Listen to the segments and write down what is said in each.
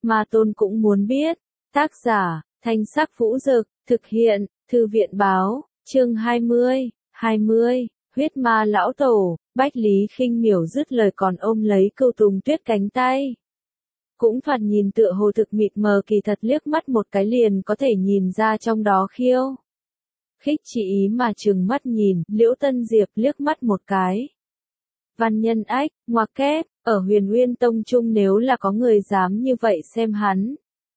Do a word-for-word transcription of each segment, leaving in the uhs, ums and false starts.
Ma Tôn cũng muốn biết. Tác giả, Thanh Sắc Vũ Dực, thực hiện, Thư viện Báo, chương hai mươi, hai mươi, huyết ma lão tổ. Bách Lý Khinh Miểu dứt lời còn ôm lấy Cưu Tùng Tuyết cánh tay. Cũng thoạt nhìn tựa hồ thực mịt mờ, kỳ thật liếc mắt một cái liền có thể nhìn ra trong đó khiêu khích chỉ ý mà trừng mắt nhìn. Liễu Tân Diệp liếc mắt một cái. Văn Nhân Ách, ngoặc kép, ở Huyền Nguyên Tông Trung nếu là có người dám như vậy xem hắn,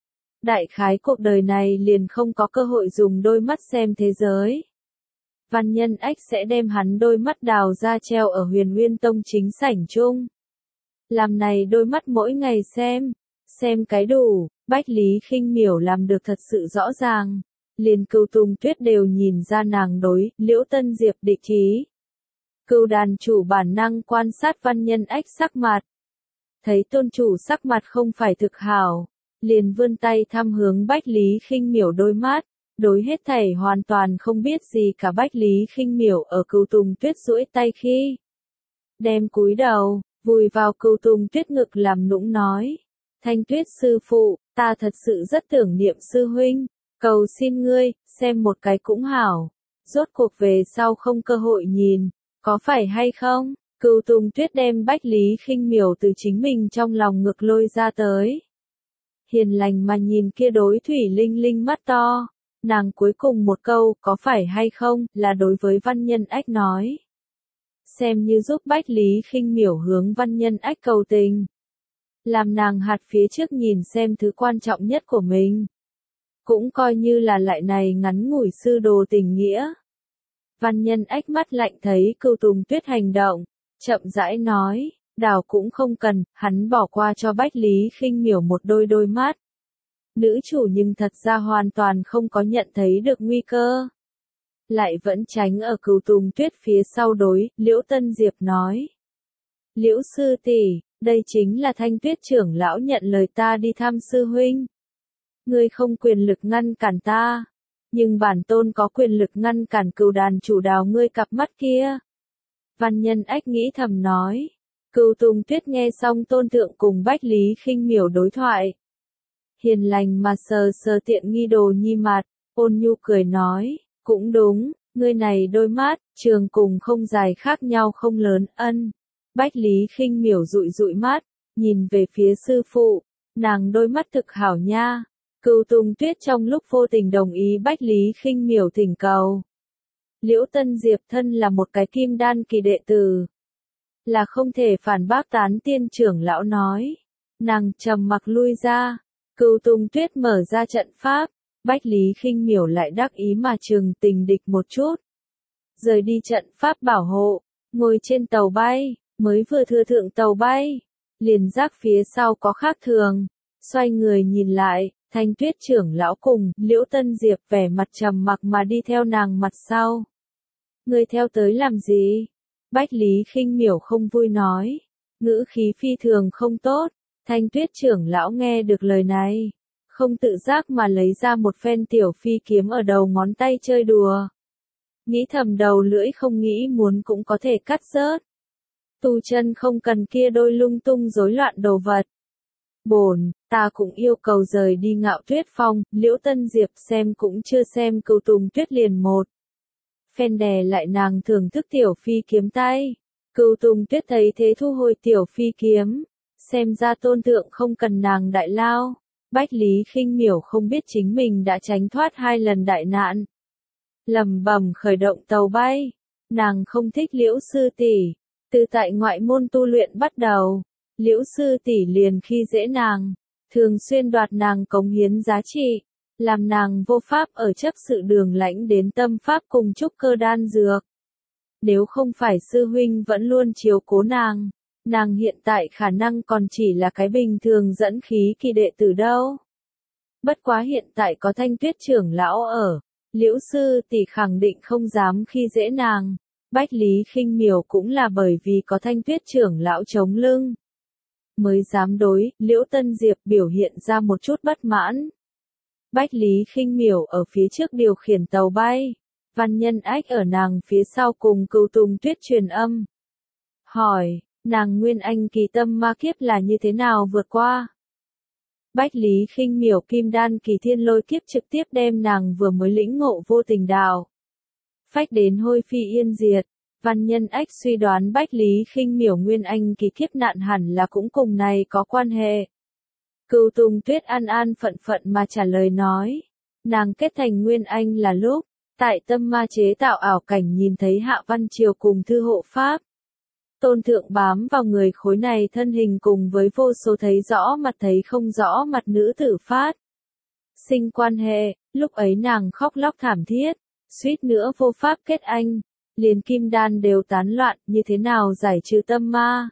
đại khái cuộc đời này liền không có cơ hội dùng đôi mắt xem thế giới. Văn Nhân Ách sẽ đem hắn đôi mắt đào ra treo ở Huyền Nguyên Tông chính sảnh chung. Làm này đôi mắt mỗi ngày xem, xem cái đủ. Bách Lý Khinh Miểu làm được thật sự rõ ràng. Liền Cưu Tùng Tuyết đều nhìn ra nàng đối Liễu Tân Diệp địch ý. Cưu đàn chủ bản năng quan sát Văn Nhân Ách sắc mặt. Thấy tôn chủ sắc mặt không phải thực hảo, liền vươn tay thăm hướng Bách Lý Khinh Miểu đôi mắt. Đối hết thảy hoàn toàn không biết gì cả Bách Lý Khinh Miểu ở Cưu Tùng Tuyết duỗi tay khi đem cúi đầu, vùi vào Cưu Tùng Tuyết ngực làm nũng nói. Thanh Tuyết sư phụ, ta thật sự rất tưởng niệm sư huynh, cầu xin ngươi, xem một cái cũng hảo. Rốt cuộc về sau không cơ hội nhìn, có phải hay không? Cưu Tùng Tuyết đem Bách Lý Khinh Miểu từ chính mình trong lòng ngực lôi ra tới. Hiền lành mà nhìn kia đối thủy linh linh mắt to. Nàng cuối cùng một câu, có phải hay không, là đối với Văn Nhân Ách nói. Xem như giúp Bách Lý Khinh Miểu hướng Văn Nhân Ách cầu tình. Làm nàng hạt phía trước nhìn xem thứ quan trọng nhất của mình. Cũng coi như là lại này ngắn ngủi sư đồ tình nghĩa. Văn Nhân Ách mắt lạnh thấy Cưu Tùng Tuyết hành động, chậm rãi nói, đảo cũng không cần, hắn bỏ qua cho Bách Lý Khinh Miểu một đôi đôi mắt. Nữ chủ nhưng thật ra hoàn toàn không có nhận thấy được nguy cơ. Lại vẫn tránh ở Cưu Tùng Tuyết phía sau đối, Liễu Tân Diệp nói. Liễu sư tỷ, đây chính là Thanh Tuyết trưởng lão nhận lời ta đi thăm sư huynh. Ngươi không quyền lực ngăn cản ta, nhưng bản tôn có quyền lực ngăn cản Cưu đàn chủ đào ngươi cặp mắt kia. Văn Nhân Ách nghĩ thầm nói. Cưu Tùng Tuyết nghe xong tôn thượng cùng Bách Lý Khinh Miểu đối thoại. Hiền lành mà sờ sờ tiện nghi đồ nhi mặt, ôn nhu cười nói, cũng đúng, ngươi này đôi mắt, trường cùng không dài khác nhau không lớn, ân. Bách Lý Khinh Miểu dụi dụi mắt, nhìn về phía sư phụ, nàng đôi mắt thực hảo nha. Cưu Tùng Tuyết trong lúc vô tình đồng ý Bách Lý Khinh Miểu thỉnh cầu. Liễu Tân Diệp thân là một cái kim đan kỳ đệ tử, là không thể phản bác tán tiên trưởng lão nói. Nàng trầm mặc lui ra. Cưu Tùng Tuyết mở ra trận pháp, Bách Lý Khinh Miểu lại đắc ý mà trừng tình địch một chút. Rời đi trận pháp bảo hộ, ngồi trên tàu bay, mới vừa thừa thượng tàu bay, liền giác phía sau có khác thường, xoay người nhìn lại, Thanh Tuyết trưởng lão cùng Liễu Tân Diệp vẻ mặt trầm mặc mà đi theo nàng mặt sau. Ngươi theo tới làm gì? Bách Lý Khinh Miểu không vui nói, ngữ khí phi thường không tốt. Thanh Tuyết trưởng lão nghe được lời này, không tự giác mà lấy ra một phen tiểu phi kiếm ở đầu ngón tay chơi đùa. Nghĩ thầm đầu lưỡi không nghĩ muốn cũng có thể cắt rớt. Tu chân không cần kia đôi lung tung rối loạn đồ vật. Bổn, ta cũng yêu cầu rời đi Ngạo Tuyết Phong. Liễu Tân Diệp xem cũng chưa xem Cưu Tùng Tuyết liền một phen đè lại nàng thưởng thức tiểu phi kiếm tay. Cưu Tùng Tuyết thấy thế thu hồi tiểu phi kiếm. Xem ra tôn thượng không cần nàng đại lao. Bách Lý Khinh Miểu không biết chính mình đã tránh thoát hai lần đại nạn. Lầm bầm khởi động tàu bay. Nàng không thích Liễu sư tỷ. Từ tại ngoại môn tu luyện bắt đầu, Liễu sư tỷ liền khi dễ nàng, thường xuyên đoạt nàng cống hiến giá trị, làm nàng vô pháp ở chấp sự đường lãnh đến tâm pháp cùng trúc cơ đan dược. Nếu không phải sư huynh vẫn luôn chiếu cố nàng, nàng hiện tại khả năng còn chỉ là cái bình thường dẫn khí kỳ đệ tử đâu. Bất quá hiện tại có Thanh Tuyết trưởng lão ở, Liễu sư tỷ khẳng định không dám khi dễ nàng. Bách Lý Khinh Miểu cũng là bởi vì có Thanh Tuyết trưởng lão chống lưng, mới dám đối Liễu Tân Diệp biểu hiện ra một chút bất mãn. Bách Lý Khinh Miểu ở phía trước điều khiển tàu bay, Văn Nhân Ách ở nàng phía sau cùng Cưu Tùng Tuyết truyền âm. Hỏi, nàng Nguyên Anh kỳ tâm ma kiếp là như thế nào vượt qua? Bách Lý Khinh Miểu kim đan kỳ thiên lôi kiếp trực tiếp đem nàng vừa mới lĩnh ngộ vô tình đạo phách đến hôi phi yên diệt. Văn Nhân Ách suy đoán Bách Lý Khinh Miểu nguyên anh kỳ kiếp nạn hẳn là cũng cùng này có quan hệ. Cửu Tùng Tuyết an an phận phận mà trả lời nói, nàng kết thành nguyên anh là lúc, tại Tâm Ma chế tạo ảo cảnh nhìn thấy Hạ Văn Triều cùng Thư Hộ Pháp. Tôn thượng bám vào người khối này thân hình cùng với vô số thấy rõ mặt thấy không rõ mặt nữ tử phát. Sinh quan hệ, lúc ấy nàng khóc lóc thảm thiết, suýt nữa vô pháp kết anh, liền kim đan đều tán loạn, như thế nào giải trừ tâm ma?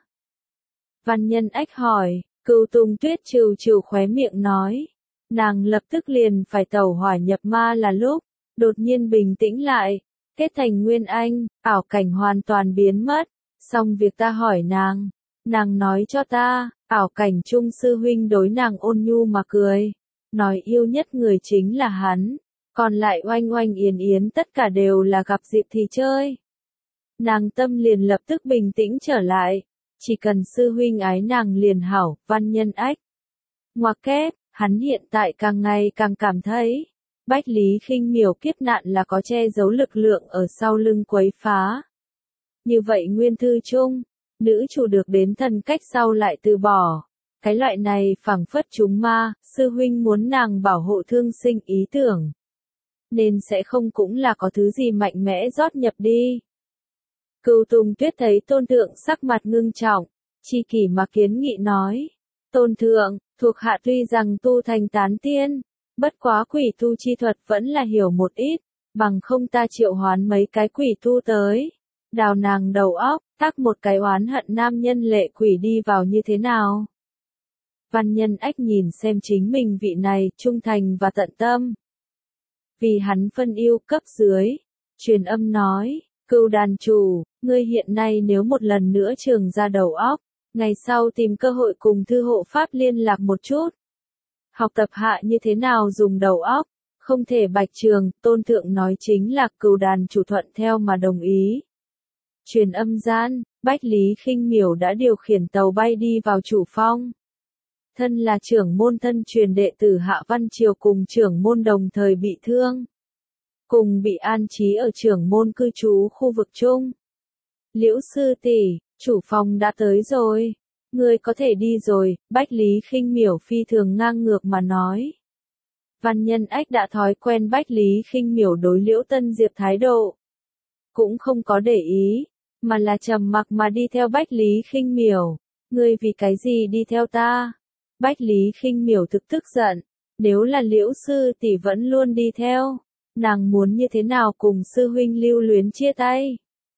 Văn Nhân Ách hỏi, Cửu Tùng Tuyết trừ trừ khóe miệng nói, nàng lập tức liền phải tẩu hỏa nhập ma là lúc, đột nhiên bình tĩnh lại, kết thành nguyên anh, ảo cảnh hoàn toàn biến mất. Xong việc ta hỏi nàng, nàng nói cho ta, ảo cảnh trung sư huynh đối nàng ôn nhu mà cười, nói yêu nhất người chính là hắn, còn lại oanh oanh yến yến tất cả đều là gặp dịp thì chơi. Nàng tâm liền lập tức bình tĩnh trở lại, chỉ cần sư huynh ái nàng liền hảo. Văn Nhân Ách ngoặc kép, hắn hiện tại càng ngày càng cảm thấy, Bách Lý Khinh Miểu kiếp nạn là có che giấu lực lượng ở sau lưng quấy phá. Như vậy nguyên thư chung, nữ chủ được đến thần cách sau lại từ bỏ. Cái loại này phảng phất chúng ma, sư huynh muốn nàng bảo hộ thương sinh ý tưởng. Nên sẽ không cũng là có thứ gì mạnh mẽ rót nhập đi. Cửu Tùng Tuyết thấy tôn thượng sắc mặt ngưng trọng, chi kỷ mà kiến nghị nói. Tôn thượng, thuộc hạ tuy rằng tu thành tán tiên, bất quá quỷ tu chi thuật vẫn là hiểu một ít, bằng không ta triệu hoán mấy cái quỷ tu tới. Đào nàng đầu óc, tác một cái oán hận nam nhân lệ quỷ đi vào như thế nào? Văn Nhân Ách nhìn xem chính mình vị này, trung thành và tận tâm. Vì hắn phân yêu cấp dưới, truyền âm nói, Cửu đàn chủ, ngươi hiện nay nếu một lần nữa trường ra đầu óc, ngày sau tìm cơ hội cùng Thư Hộ Pháp liên lạc một chút. Học tập hạ như thế nào dùng đầu óc, không thể bạch trường, tôn thượng nói chính là Cửu đàn chủ thuận theo mà đồng ý. Truyền âm gian, Bách Lý Khinh Miểu đã điều khiển tàu bay đi vào chủ phong. Thân là trưởng môn thân truyền đệ tử Hạ Văn Triều cùng trưởng môn đồng thời bị thương. Cùng bị an trí ở trưởng môn cư trú khu vực chung. Liễu sư tỷ, chủ phong đã tới rồi. Ngươi có thể đi rồi, Bách Lý Khinh Miểu phi thường ngang ngược mà nói. Văn Nhân Ách đã thói quen Bách Lý Khinh Miểu đối Liễu Tân Diệp thái độ. Cũng không có để ý, mà là trầm mặc mà đi theo Bách Lý Khinh Miểu. Ngươi vì cái gì đi theo ta? Bách Lý Khinh Miểu thực tức giận, nếu là Liễu sư tỷ vẫn luôn đi theo, nàng muốn như thế nào cùng sư huynh lưu luyến chia tay?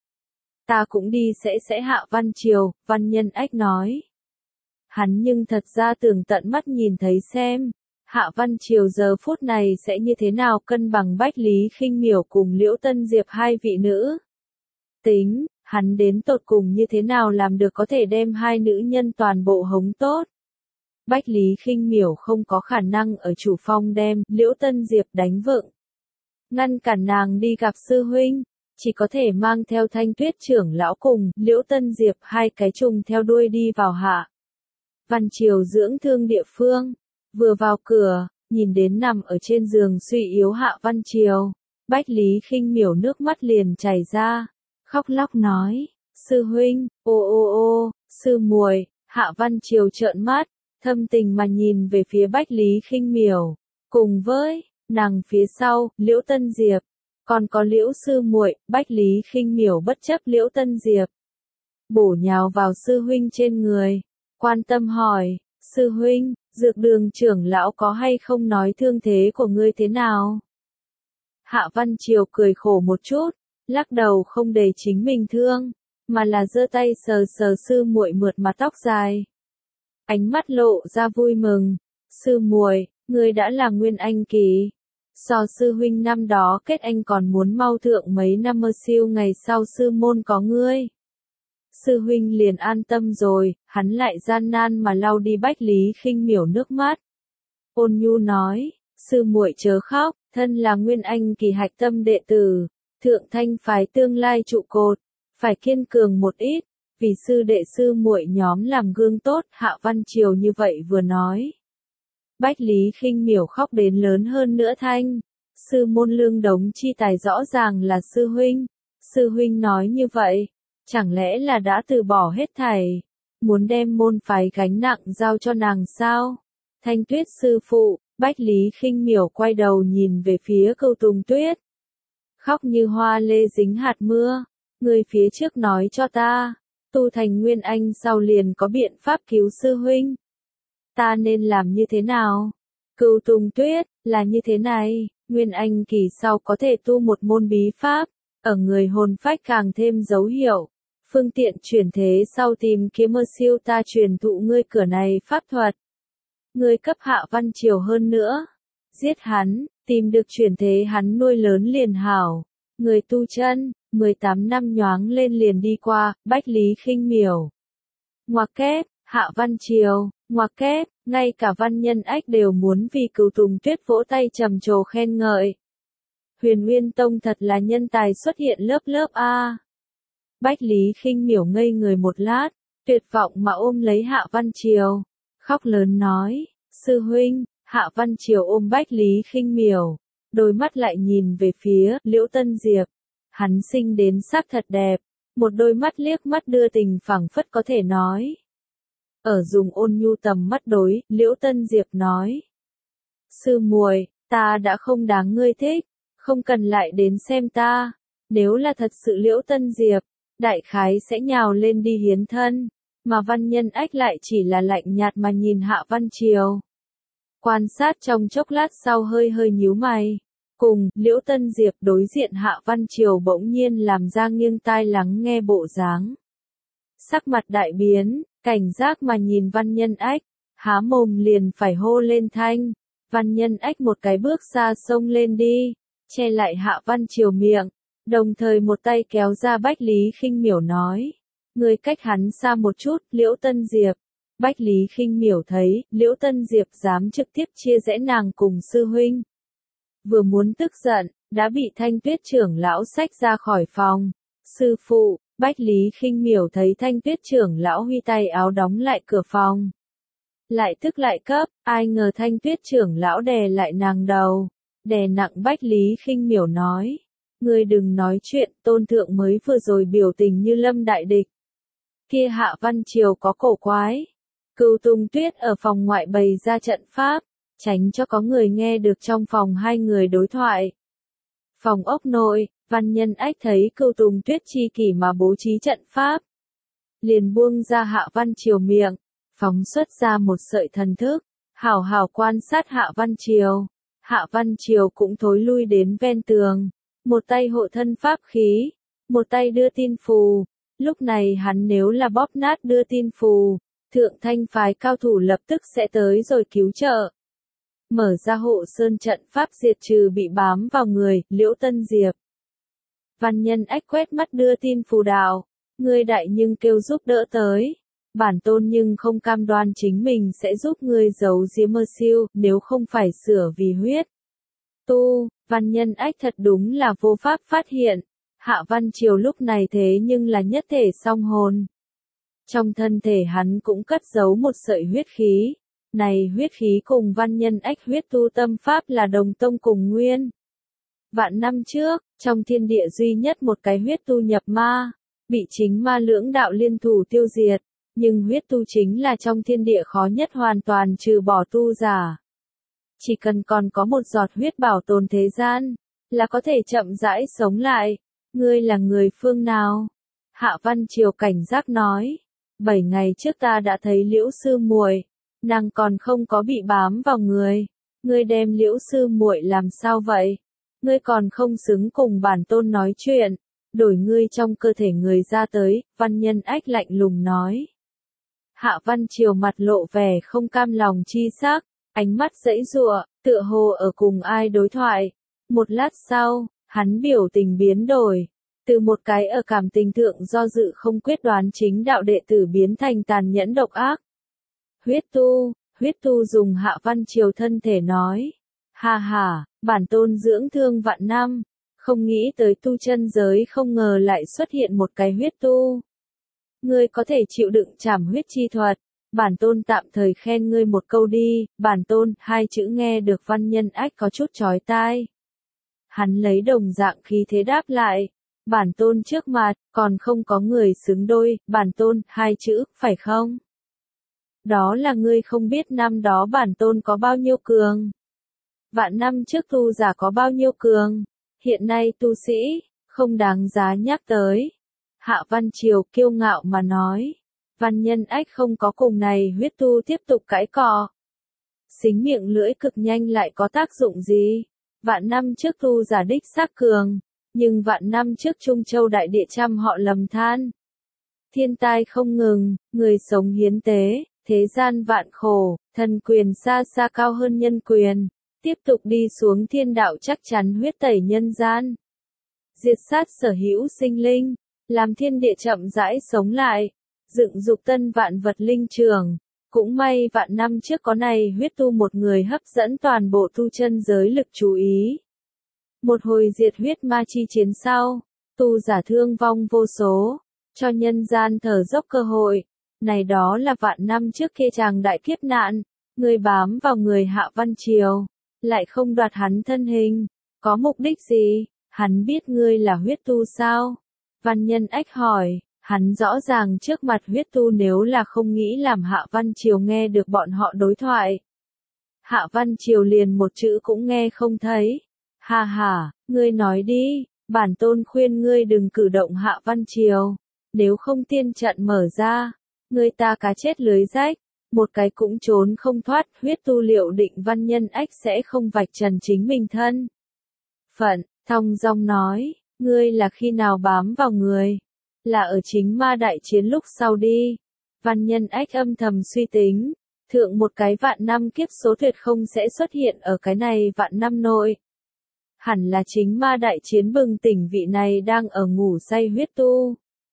Ta cũng đi sẽ sẽ Hạ Văn Triều, Văn Nhân Ách nói. Hắn nhưng thật ra tưởng tận mắt nhìn thấy xem, Hạ Văn Triều giờ phút này sẽ như thế nào cân bằng Bách Lý Khinh Miểu cùng Liễu Tân Diệp hai vị nữ. Tính, hắn đến tột cùng như thế nào làm được có thể đem hai nữ nhân toàn bộ hống tốt. Bách Lý Khinh Miểu không có khả năng ở chủ phong đem Liễu Tân Diệp đánh vựng. Ngăn cản nàng đi gặp sư huynh, chỉ có thể mang theo Thanh Tuyết trưởng lão cùng Liễu Tân Diệp hai cái trùng theo đuôi đi vào Hạ Văn Triều dưỡng thương địa phương. Vừa vào cửa, nhìn đến nằm ở trên giường suy yếu Hạ Văn Triều, Bách Lý Khinh Miểu nước mắt liền chảy ra, khóc lóc nói, sư huynh, ô ô ô, sư muội. Hạ Văn Triều trợn mắt, thâm tình mà nhìn về phía Bách Lý Khinh Miểu, cùng với nàng phía sau, Liễu Tân Diệp, còn có Liễu sư muội. Bách Lý Khinh Miểu bất chấp Liễu Tân Diệp, bổ nhào vào sư huynh trên người, quan tâm hỏi, sư huynh, Dược Đường trưởng lão có hay không nói thương thế của ngươi thế nào? Hạ Văn Triều cười khổ một chút, lắc đầu không để chính mình thương, mà là giơ tay sờ sờ sư muội mượt mà tóc dài. Ánh mắt lộ ra vui mừng, sư muội, ngươi đã là nguyên anh kỳ. So sư huynh năm đó kết anh còn muốn mau thượng mấy năm mơ siêu ngày sau sư môn có ngươi. Sư huynh liền an tâm rồi, hắn lại gian nan mà lau đi Bách Lý Khinh Miểu nước mắt. Ôn nhu nói, sư muội chớ khóc, thân là nguyên anh kỳ hạch tâm đệ tử, thượng thanh phái tương lai trụ cột, phải kiên cường một ít, vì sư đệ sư muội nhóm làm gương tốt. Hạ Văn Triều như vậy vừa nói. Bách Lý Khinh Miểu khóc đến lớn hơn nữa thanh. Sư môn Lương Đống Chi Tài rõ ràng là sư huynh. Sư huynh nói như vậy, chẳng lẽ là đã từ bỏ hết thảy, muốn đem môn phái gánh nặng giao cho nàng sao? Thanh Tuyết sư phụ, Bách Lý Khinh Miểu quay đầu nhìn về phía Cưu Tùng Tuyết. Khóc như hoa lê dính hạt mưa, người phía trước nói cho ta, tu thành Nguyên Anh sau liền có biện pháp cứu sư huynh. Ta nên làm như thế nào? Cưu Tùng Tuyết, là như thế này, Nguyên Anh kỳ sau có thể tu một môn bí pháp, ở người hồn phách càng thêm dấu hiệu. Phương tiện chuyển thế sau tìm kiếm mơ siêu ta truyền thụ ngươi cửa này pháp thuật. Ngươi cấp Hạ Văn Triều hơn nữa. Giết hắn, tìm được chuyển thế hắn nuôi lớn liền hảo. Người tu chân, mười tám năm nhoáng lên liền đi qua, Bách Lý Khinh Miểu. Ngoặc kép, Hạ Văn Triều, ngoặc kép, ngay cả Văn Nhân Ách đều muốn vì Cửu Tùng Tuyết vỗ tay trầm trồ khen ngợi. Huyền Nguyên Tông thật là nhân tài xuất hiện lớp lớp a. Bách Lý Khinh Miểu ngây người một lát, tuyệt vọng mà ôm lấy Hạ Văn Triều, khóc lớn nói, sư huynh. Hạ Văn Triều ôm Bách Lý Khinh Miểu, đôi mắt lại nhìn về phía Liễu Tân Diệp. Hắn sinh đến sắc thật đẹp, một đôi mắt liếc mắt đưa tình phảng phất có thể nói. Ở dùng ôn nhu tầm mắt đối, Liễu Tân Diệp nói. Sư muội, ta đã không đáng ngươi thích, không cần lại đến xem ta. Nếu là thật sự Liễu Tân Diệp, đại khái sẽ nhào lên đi hiến thân, mà Văn Nhân Ách lại chỉ là lạnh nhạt mà nhìn Hạ Văn Triều. Quan sát trong chốc lát sau hơi hơi nhíu mày. Cùng, Liễu Tân Diệp đối diện Hạ Văn Triều bỗng nhiên làm ra nghiêng tai lắng nghe bộ dáng. Sắc mặt đại biến, cảnh giác mà nhìn Văn Nhân Ách, há mồm liền phải hô lên thanh. Văn Nhân Ách một cái bước xa xông lên đi, che lại Hạ Văn Triều miệng, đồng thời một tay kéo ra Bách Lý Khinh Miểu nói. Người cách hắn xa một chút, Liễu Tân Diệp. Bách Lý Khinh Miểu thấy, Liễu Tân Diệp dám trực tiếp chia rẽ nàng cùng sư huynh. Vừa muốn tức giận, đã bị Thanh Tuyết trưởng lão xách ra khỏi phòng. Sư phụ, Bách Lý Khinh Miểu thấy Thanh Tuyết trưởng lão huy tay áo đóng lại cửa phòng. Lại tức lại cấp, ai ngờ Thanh Tuyết trưởng lão đè lại nàng đầu. Đè nặng Bách Lý Khinh Miểu nói. Ngươi đừng nói chuyện, tôn thượng mới vừa rồi biểu tình như lâm đại địch. Kia Hạ Văn Triều có cổ quái. Cửu Tùng Tuyết ở phòng ngoại bày ra trận pháp, tránh cho có người nghe được trong phòng hai người đối thoại. Phòng ốc nội, Văn Nhân Ách thấy Cửu Tùng Tuyết chi kỷ mà bố trí trận pháp. Liền buông ra Hạ Văn Triều miệng, phóng xuất ra một sợi thần thức, hảo hảo quan sát Hạ Văn Triều. Hạ Văn Triều cũng thối lui đến ven tường, một tay hộ thân pháp khí, một tay đưa tin phù. Lúc này hắn nếu là bóp nát đưa tin phù, Thượng Thanh phái cao thủ lập tức sẽ tới rồi cứu trợ. Mở ra hộ sơn trận pháp diệt trừ bị bám vào người, Liễu Tân Diệp. Văn Nhân Ách quét mắt đưa tin phù đạo. Ngươi đại nhưng kêu giúp đỡ tới. Bản tôn nhưng không cam đoan chính mình sẽ giúp ngươi giấu giếm mơ siêu, nếu không phải sửa vì huyết. Tu, Văn Nhân Ách thật đúng là vô pháp phát hiện. Hạ Văn Triều lúc này thế nhưng là nhất thể song hồn. Trong thân thể hắn cũng cất giấu một sợi huyết khí. Này huyết khí cùng Văn Nhân Ách huyết tu tâm pháp là đồng tông cùng nguyên. Vạn năm trước, trong thiên địa duy nhất một cái huyết tu nhập ma, bị chính ma lưỡng đạo liên thủ tiêu diệt. Nhưng huyết tu chính là trong thiên địa khó nhất hoàn toàn trừ bỏ tu giả. Chỉ cần còn có một giọt huyết bảo tồn thế gian, là có thể chậm rãi sống lại. Ngươi là người phương nào? Hạ Văn Triều cảnh giác nói. Bảy ngày trước ta đã thấy Liễu sư muội, nàng còn không có bị bám vào người. Ngươi đem Liễu sư muội làm sao vậy? Ngươi còn không xứng cùng bản tôn nói chuyện. Đổi ngươi trong cơ thể người ra tới, Văn Nhân Ách lạnh lùng nói. Hạ Văn Triều mặt lộ vẻ không cam lòng chi sắc, ánh mắt giãy giụa, tựa hồ ở cùng ai đối thoại. Một lát sau, hắn biểu tình biến đổi. Từ một cái ở cảm tình thượng do dự không quyết đoán chính đạo đệ tử biến thành tàn nhẫn độc ác. Huyết tu, huyết tu dùng Hạ Văn Triều thân thể nói. Ha ha, bản tôn dưỡng thương vạn năm, không nghĩ tới tu chân giới không ngờ lại xuất hiện một cái huyết tu. Ngươi có thể chịu đựng trảm huyết chi thuật, bản tôn tạm thời khen ngươi một câu đi, bản tôn, hai chữ nghe được Văn Nhân Ách có chút chói tai. Hắn lấy đồng dạng khí thế đáp lại, bản tôn trước mặt, còn không có người xứng đôi, bản tôn, hai chữ, phải không? Đó là ngươi không biết năm đó bản tôn có bao nhiêu cường. Vạn năm trước tu giả có bao nhiêu cường, hiện nay tu sĩ, không đáng giá nhắc tới. Hạ Văn Triều kiêu ngạo mà nói, Văn Nhân Ách không có cùng này huyết tu tiếp tục cãi cọ. Xính miệng lưỡi cực nhanh lại có tác dụng gì? Vạn năm trước tu giả đích xác cường, nhưng vạn năm trước Trung Châu đại địa trăm họ lầm than. Thiên tai không ngừng, người sống hiến tế, thế gian vạn khổ, thần quyền xa xa cao hơn nhân quyền. Tiếp tục đi xuống thiên đạo chắc chắn huyết tẩy nhân gian. Diệt sát sở hữu sinh linh, làm thiên địa chậm rãi sống lại, dựng dục tân vạn vật linh trường. Cũng may vạn năm trước có này huyết tu một người hấp dẫn toàn bộ tu chân giới lực chú ý. Một hồi diệt huyết ma chi chiến sau, tu giả thương vong vô số, cho nhân gian thở dốc cơ hội. Này đó là vạn năm trước kia chàng đại kiếp nạn, người bám vào người Hạ Văn Triều, lại không đoạt hắn thân hình, có mục đích gì? Hắn biết ngươi là huyết tu sao? Văn Nhân Ách hỏi, hắn rõ ràng trước mặt huyết tu nếu là không nghĩ làm Hạ Văn Triều nghe được bọn họ đối thoại. Hạ Văn Triều liền một chữ cũng nghe không thấy. Ha ha, ngươi nói đi, bản tôn khuyên ngươi đừng cử động Hạ Văn Triều, nếu không tiên trận mở ra, ngươi ta cá chết lưới rách, một cái cũng trốn không thoát. Huyết tu liệu định Văn Nhân Ách sẽ không vạch trần chính mình thân phận, thong dong nói, ngươi là khi nào bám vào người, là ở chính ma đại chiến lúc sau đi. Văn Nhân Ách âm thầm suy tính, thượng một cái vạn năm kiếp số tuyệt không sẽ xuất hiện ở cái này vạn năm nội. Hẳn là chính ma đại chiến bừng tỉnh vị này đang ở ngủ say huyết tu.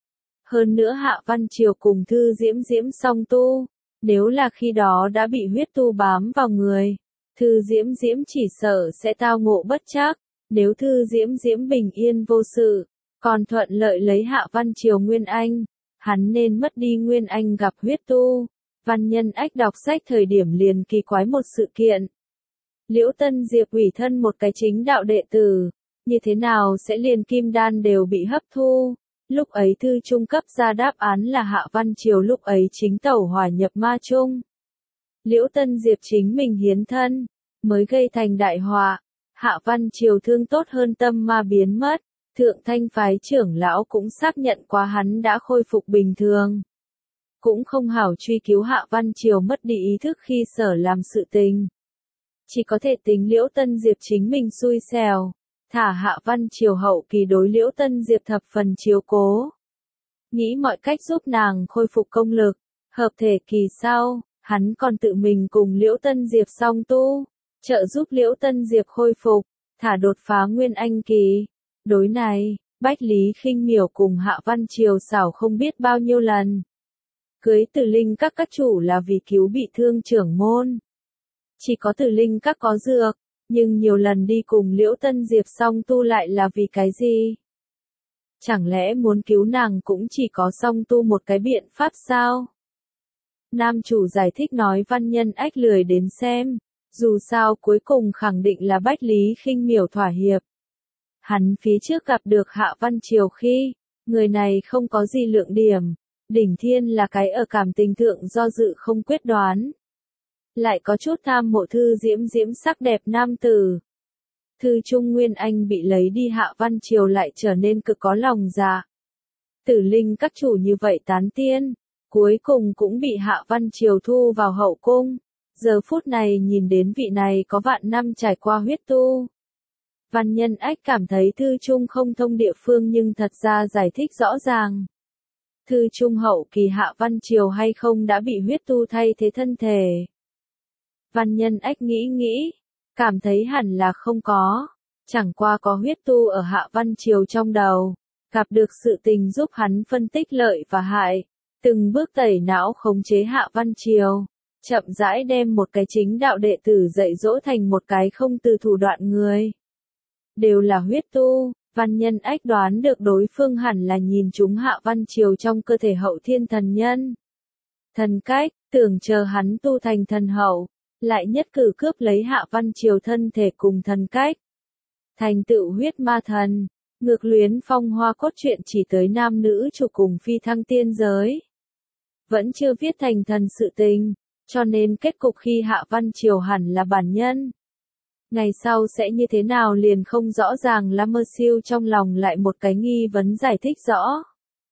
Hơn nữa Hạ Văn Triều cùng Thư Diễm Diễm song tu, nếu là khi đó đã bị huyết tu bám vào người, Thư Diễm Diễm chỉ sợ sẽ tao ngộ bất trắc. Nếu Thư Diễm Diễm bình yên vô sự, còn thuận lợi lấy Hạ Văn Triều Nguyên Anh, hắn nên mất đi Nguyên Anh gặp huyết tu. Văn Nhân Ách đọc sách thời điểm liền kỳ quái một sự kiện. Liễu Tân Diệp ủy thân một cái chính đạo đệ tử, như thế nào sẽ liền kim đan đều bị hấp thu? Lúc ấy thư trung cấp ra đáp án là Hạ Văn Triều lúc ấy chính tẩu hỏa nhập ma chung. Liễu Tân Diệp chính mình hiến thân, mới gây thành đại họa. Hạ Văn Triều thương tốt hơn tâm ma biến mất, Thượng Thanh phái trưởng lão cũng xác nhận qua hắn đã khôi phục bình thường. Cũng không hảo truy cứu Hạ Văn Triều mất đi ý thức khi sở làm sự tình. Chỉ có thể tính Liễu Tân Diệp chính mình xui xẻo, thả Hạ Văn Triều hậu kỳ đối Liễu Tân Diệp thập phần chiếu cố. Nghĩ mọi cách giúp nàng khôi phục công lực, hợp thể kỳ sau, hắn còn tự mình cùng Liễu Tân Diệp song tu, trợ giúp Liễu Tân Diệp khôi phục, thả đột phá Nguyên Anh kỳ. Đối này, Bách Lý Khinh Miểu cùng Hạ Văn Triều xảo không biết bao nhiêu lần. Cưới Tử Linh các các chủ là vì cứu bị thương trưởng môn. Chỉ có Tử Linh các có dược, nhưng nhiều lần đi cùng Liễu Tân Diệp song tu lại là vì cái gì? Chẳng lẽ muốn cứu nàng cũng chỉ có song tu một cái biện pháp sao? Nam chủ giải thích nói Văn Nhân Ách lười đến xem, dù sao cuối cùng khẳng định là Bách Lý Khinh Miểu thỏa hiệp. Hắn phía trước gặp được Hạ Văn Triều khi, người này không có gì lượng điểm, đỉnh thiên là cái ở cảm tình thượng do dự không quyết đoán. Lại có chút tham mộ Thư Diễm Diễm sắc đẹp nam tử. Thư Trung Nguyên Anh bị lấy đi Hạ Văn Triều lại trở nên cực có lòng dạ. Tử Linh các chủ như vậy tán tiên, cuối cùng cũng bị Hạ Văn Triều thu vào hậu cung. Giờ phút này nhìn đến vị này có vạn năm trải qua huyết tu. Văn Nhân Ách cảm thấy Thư Trung không thông địa phương nhưng thật ra giải thích rõ ràng. Thư Trung hậu kỳ Hạ Văn Triều hay không đã bị huyết tu thay thế thân thể. Văn Nhân Ách nghĩ nghĩ, cảm thấy hẳn là không có, chẳng qua có huyết tu ở Hạ Văn Triều trong đầu, gặp được sự tình giúp hắn phân tích lợi và hại, từng bước tẩy não khống chế Hạ Văn Triều, chậm rãi đem một cái chính đạo đệ tử dạy dỗ thành một cái không từ thủ đoạn người. Đều là huyết tu, Văn Nhân Ách đoán được đối phương hẳn là nhìn chúng Hạ Văn Triều trong cơ thể hậu thiên thần nhân. Thần cách, tưởng chờ hắn tu thành thần hậu, lại nhất cử cướp lấy Hạ Văn Triều thân thể cùng thần cách. Thành tựu huyết ma thần, ngược luyến phong hoa cốt truyện chỉ tới nam nữ chủ cùng phi thăng tiên giới. Vẫn chưa viết thành thần sự tình, cho nên kết cục khi Hạ Văn Triều hẳn là bản nhân. Ngày sau sẽ như thế nào liền không rõ ràng là Mơ Siêu trong lòng lại một cái nghi vấn giải thích rõ.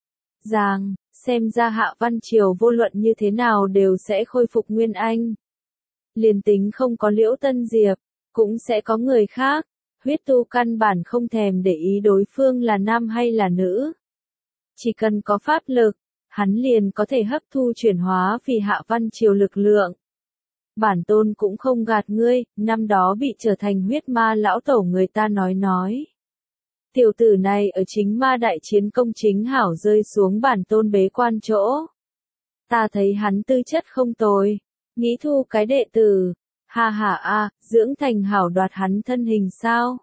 Ràng, xem ra Hạ Văn Triều vô luận như thế nào đều sẽ khôi phục nguyên anh. Liền tính không có Liễu Tân Diệp, cũng sẽ có người khác. Huyết tu căn bản không thèm để ý đối phương là nam hay là nữ. Chỉ cần có pháp lực, hắn liền có thể hấp thu chuyển hóa vì Hạ Văn Triều lực lượng. Bản tôn cũng không gạt ngươi, năm đó bị trở thành huyết ma lão tổ người ta nói nói. Tiểu tử này ở chính ma đại chiến công chính hảo rơi xuống bản tôn bế quan chỗ. Ta thấy hắn tư chất không tồi, nghĩ thu cái đệ tử. Ha ha a, dưỡng thành hảo đoạt hắn thân hình sao?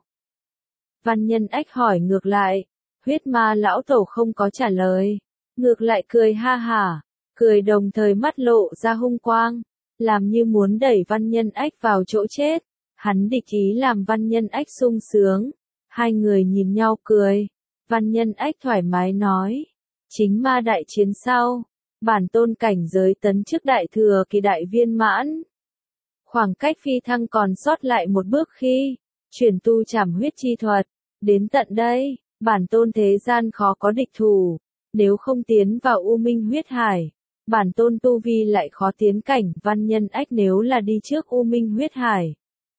Văn Nhân Ách hỏi ngược lại, huyết ma lão tổ không có trả lời, ngược lại cười ha hả, cười đồng thời mắt lộ ra hung quang, làm như muốn đẩy Văn Nhân Ách vào chỗ chết, hắn địch ý làm Văn Nhân Ách sung sướng, hai người nhìn nhau cười, Văn Nhân Ách thoải mái nói, chính ma đại chiến sau, bản tôn cảnh giới tấn chức đại thừa kỳ đại viên mãn. Khoảng cách phi thăng còn sót lại một bước khi, chuyển tu trảm huyết chi thuật, đến tận đây, bản tôn thế gian khó có địch thủ, nếu không tiến vào U Minh huyết hải, bản tôn tu vi lại khó tiến cảnh. Văn Nhân Ách nếu là đi trước U Minh huyết hải,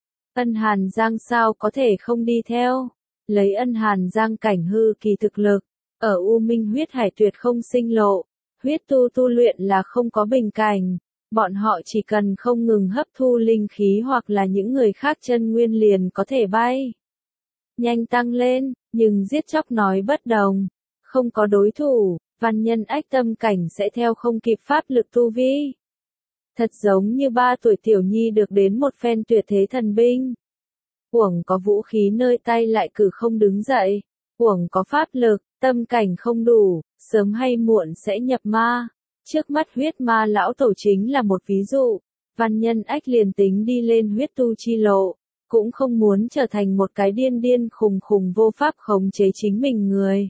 Ân Hàn Giang sao có thể không đi theo, lấy Ân Hàn Giang cảnh hư kỳ thực lực, ở U Minh huyết hải tuyệt không sinh lộ, huyết tu tu luyện là không có bình cảnh. Bọn họ chỉ cần không ngừng hấp thu linh khí hoặc là những người khác chân nguyên liền có thể bay. Nhanh tăng lên, nhưng giết chóc nói bất đồng. Không có đối thủ, Văn Nhân Ách tâm cảnh sẽ theo không kịp pháp lực tu vi. Thật giống như ba tuổi tiểu nhi được đến một phen tuyệt thế thần binh. Uổng có vũ khí nơi tay lại cử không đứng dậy. Uổng có pháp lực, tâm cảnh không đủ, sớm hay muộn sẽ nhập ma. Trước mắt huyết ma lão tổ chính là một ví dụ, Văn Nhân Ách liền tính đi lên huyết tu chi lộ, cũng không muốn trở thành một cái điên điên khùng khùng vô pháp khống chế chính mình người.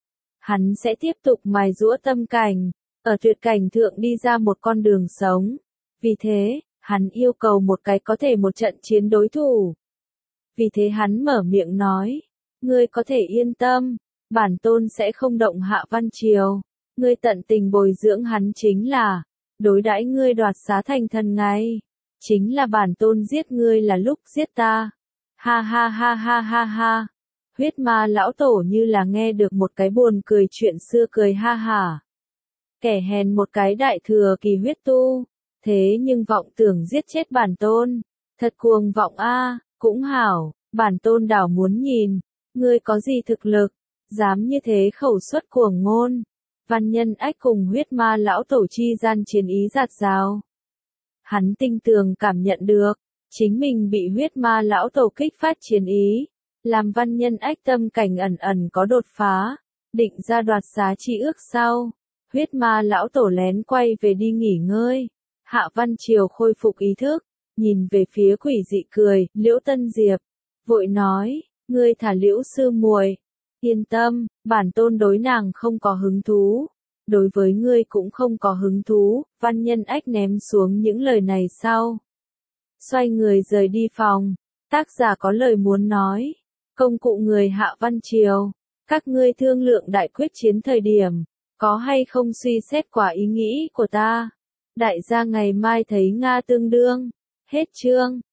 Hắn sẽ tiếp tục mài giũa tâm cảnh, ở tuyệt cảnh thượng đi ra một con đường sống. Vì thế, hắn yêu cầu một cái có thể một trận chiến đối thủ. Vì thế hắn mở miệng nói, ngươi có thể yên tâm, bản tôn sẽ không động Hạ Văn Triều. Ngươi tận tình bồi dưỡng hắn chính là, đối đãi ngươi đoạt xá thành thần ngay, chính là bản tôn giết ngươi là lúc giết ta. Ha ha ha ha ha ha. Huyết ma lão tổ như là nghe được một cái buồn cười chuyện xưa cười ha hả. Kẻ hèn một cái đại thừa kỳ huyết tu, thế nhưng vọng tưởng giết chết bản tôn, thật cuồng vọng a, cũng hảo, bản tôn đảo muốn nhìn, ngươi có gì thực lực, dám như thế khẩu xuất cuồng ngôn. Văn Nhân Ách cùng huyết ma lão tổ chi gian chiến ý giạt rào. Hắn tinh tường cảm nhận được, chính mình bị huyết ma lão tổ kích phát chiến ý, làm Văn Nhân Ách tâm cảnh ẩn ẩn có đột phá, định ra đoạt xá chi ước sau. Huyết ma lão tổ lén quay về đi nghỉ ngơi. Hạ Văn Triều khôi phục ý thức, nhìn về phía quỷ dị cười, Liễu Tân Diệp, vội nói, ngươi thả Liễu sư muội. Yên tâm, bản tôn đối nàng không có hứng thú, đối với ngươi cũng không có hứng thú. Văn Nhân Ách ném xuống những lời này sau, xoay người rời đi phòng. Tác giả có lời muốn nói, công cụ người Hạ Văn Triều, các ngươi thương lượng đại quyết chiến thời điểm, có hay không suy xét qua ý nghĩ của ta. Đại gia ngày mai thấy Nga tương đương. Hết chương.